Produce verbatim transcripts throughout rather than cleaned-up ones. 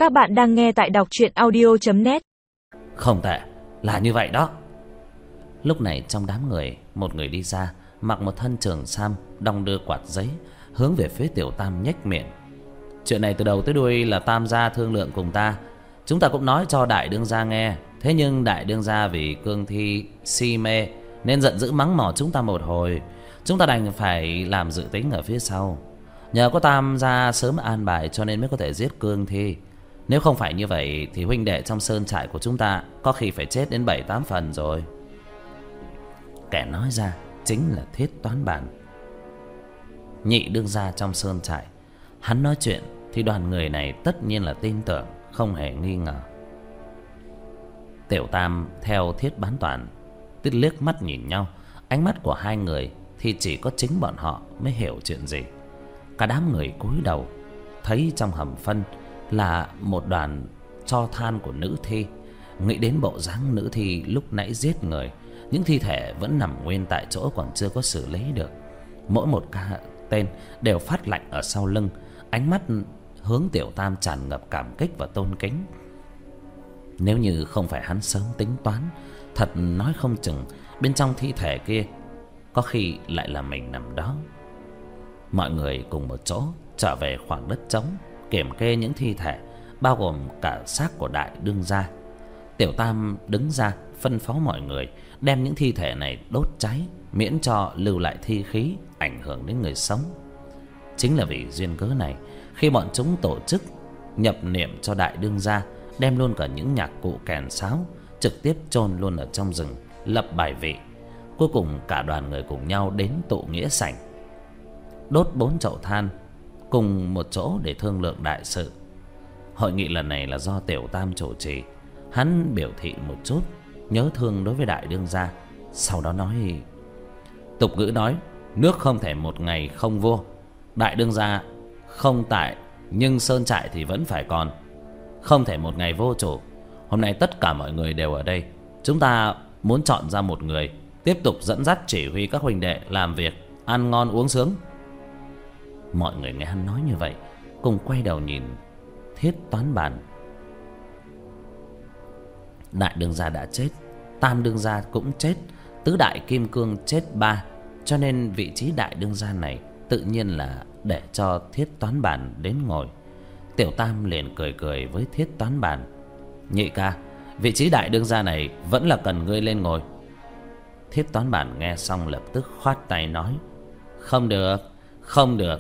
Các bạn đang nghe tại đọc truyện audio chấm net. Không tệ, là như vậy đó. Lúc này trong đám người, một người đi ra, mặc một thân trường sam, đong đưa quạt giấy, hướng về phía Tiểu Tam nhếch miệng. Chuyện này từ đầu tới đuôi là Tam gia thương lượng cùng ta. Chúng ta cũng nói cho đại đương gia nghe. Thế nhưng đại đương gia vì cương thi si mê nên giận dữ mắng mỏ chúng ta một hồi. Chúng ta đành phải làm dự tính ở phía sau. Nhờ có Tam gia sớm an bài cho nên mới có thể giết cương thi. Nếu không phải như vậy thì huynh đệ trong sơn trại của chúng ta có khi phải chết đến bảy tám phần rồi. Kẻ nói ra chính là Thiết Toán Bản, nhị đương gia trong sơn trại. Hắn nói chuyện thì đoàn người này tất nhiên là tin tưởng, không hề nghi ngờ. Tiểu Tam theo Thiết Bán Toàn Tiết liếc mắt nhìn nhau. Ánh mắt của hai người thì chỉ có chính bọn họ mới hiểu chuyện gì. Cả đám người cúi đầu, thấy trong hầm phân là một đoàn tro than của nữ thi. Nghĩ đến bộ dáng nữ thi lúc nãy giết người, những thi thể vẫn nằm nguyên tại chỗ, còn chưa có xử lý được. Mỗi một ca tên đều phát lạnh ở sau lưng. Ánh mắt hướng Tiểu Tam tràn ngập cảm kích và tôn kính. Nếu như không phải hắn sớm tính toán, thật nói không chừng bên trong thi thể kia có khi lại là mình nằm đó. Mọi người cùng một chỗ trở về khoảng đất trống, kiểm kê những thi thể, bao gồm cả xác của đại đương gia. Tiểu Tam đứng ra phân phó mọi người đem những thi thể này đốt cháy, miễn cho lưu lại thi khí ảnh hưởng đến người sống. Chính là vì duyên cớ này, khi bọn chúng tổ chức nhập niệm cho đại đương gia, đem luôn cả những nhạc cụ kèn sáo trực tiếp chôn luôn ở trong rừng, lập bài vị. Cuối cùng cả đoàn người cùng nhau đến tụ nghĩa sảnh, đốt bốn chậu than cùng một chỗ để thương lượng đại sự. Hội nghị lần này là do Tiểu Tam chủ trì. Hắn biểu thị một chút nhớ thương đối với đại đương gia, sau đó nói: tục ngữ nói nước không thể một ngày không vua. Đại đương gia không tại, nhưng sơn trại thì vẫn phải còn, không thể một ngày vô chủ. Hôm nay tất cả mọi người đều ở đây, chúng ta muốn chọn ra một người tiếp tục dẫn dắt chỉ huy các huynh đệ làm việc ăn ngon uống sướng. Mọi người nghe hắn nói như vậy cùng quay đầu nhìn Thiết Toán Bản. Đại đương gia đã chết, tam đương gia cũng chết, tứ đại kim cương chết ba, cho nên vị trí đại đương gia này tự nhiên là để cho Thiết Toán Bản đến ngồi. Tiểu Tam liền cười cười với Thiết Toán Bản: nhị ca, vị trí đại đương gia này vẫn là cần ngươi lên ngồi. Thiết Toán Bản nghe xong lập tức khoát tay nói: không được, không được.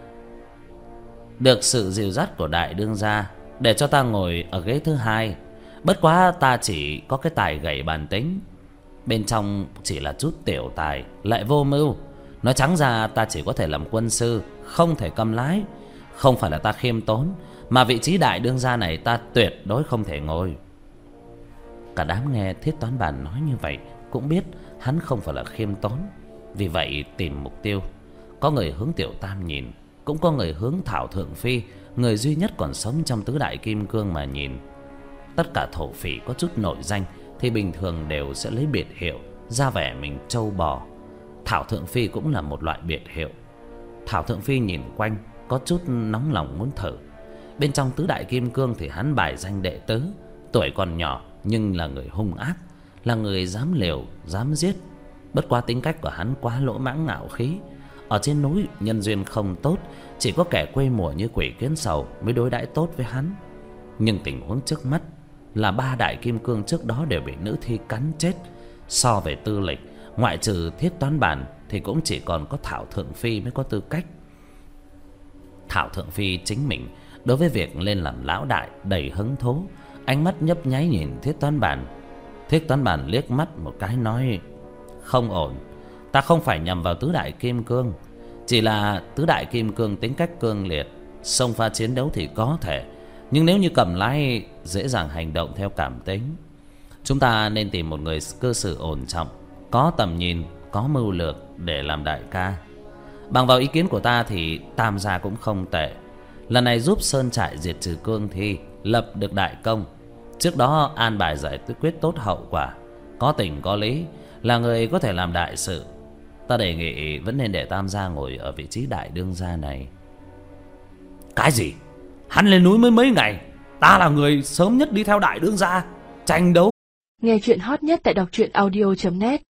Được sự dìu dắt của đại đương gia, để cho ta ngồi ở ghế thứ hai. Bất quá ta chỉ có cái tài gảy bàn tính, bên trong chỉ là chút tiểu tài, lại vô mưu. Nói trắng ra ta chỉ có thể làm quân sư, không thể cầm lái. Không phải là ta khiêm tốn, mà vị trí đại đương gia này ta tuyệt đối không thể ngồi. Cả đám nghe Thiết Toán Bản nói như vậy cũng biết hắn không phải là khiêm tốn, vì vậy tìm mục tiêu. Có người hướng Tiểu Tam nhìn, cũng có người hướng Thảo Thượng Phi, người duy nhất còn sống trong tứ đại kim cương mà nhìn. Tất cả thổ phỉ có chút nội danh thì bình thường đều sẽ lấy biệt hiệu, ra vẻ mình trâu bò. Thảo Thượng Phi cũng là một loại biệt hiệu. Thảo Thượng Phi nhìn quanh có chút nóng lòng muốn thử. Bên trong tứ đại kim cương thì hắn bài danh đệ tứ, tuổi còn nhỏ nhưng là người hung ác, là người dám liều dám giết. Bất quá tính cách của hắn quá lỗ mãng ngạo khí. Ở trên núi nhân duyên không tốt, chỉ có kẻ quê mùa như Quỷ Kiến Sầu mới đối đãi tốt với hắn. Nhưng tình huống trước mắt là ba đại kim cương trước đó đều bị nữ thi cắn chết. So về tư lịch, ngoại trừ Thiết Toán Bản thì cũng chỉ còn có Thảo Thượng Phi mới có tư cách. Thảo Thượng Phi chính mình đối với việc lên làm lão đại đầy hứng thú, ánh mắt nhấp nháy nhìn Thiết Toán Bản. Thiết Toán Bản liếc mắt một cái nói: không ổn, ta không phải nhằm vào tứ đại kim cương, chỉ là tứ đại kim cương tính cách cương liệt, xông pha chiến đấu thì có thể, nhưng nếu như cầm lái dễ dàng hành động theo cảm tính. Chúng ta nên tìm một người cư xử ổn trọng, có tầm nhìn, có mưu lược để làm đại ca. Bằng vào ý kiến của ta thì Tam gia cũng không tệ. Lần này giúp sơn trại diệt trừ cương thi, lập được đại công. Trước đó an bài giải quyết tốt hậu quả, có tình có lý, là người có thể làm đại sự. Ta đề nghị vẫn nên để Tam gia ngồi ở vị trí đại đương gia này. Cái gì? Hắn lên núi mới mấy ngày Ta là người sớm nhất đi theo đại đương gia tranh đấu. Nghe chuyện hot nhất tại đọc truyện audio chấm net.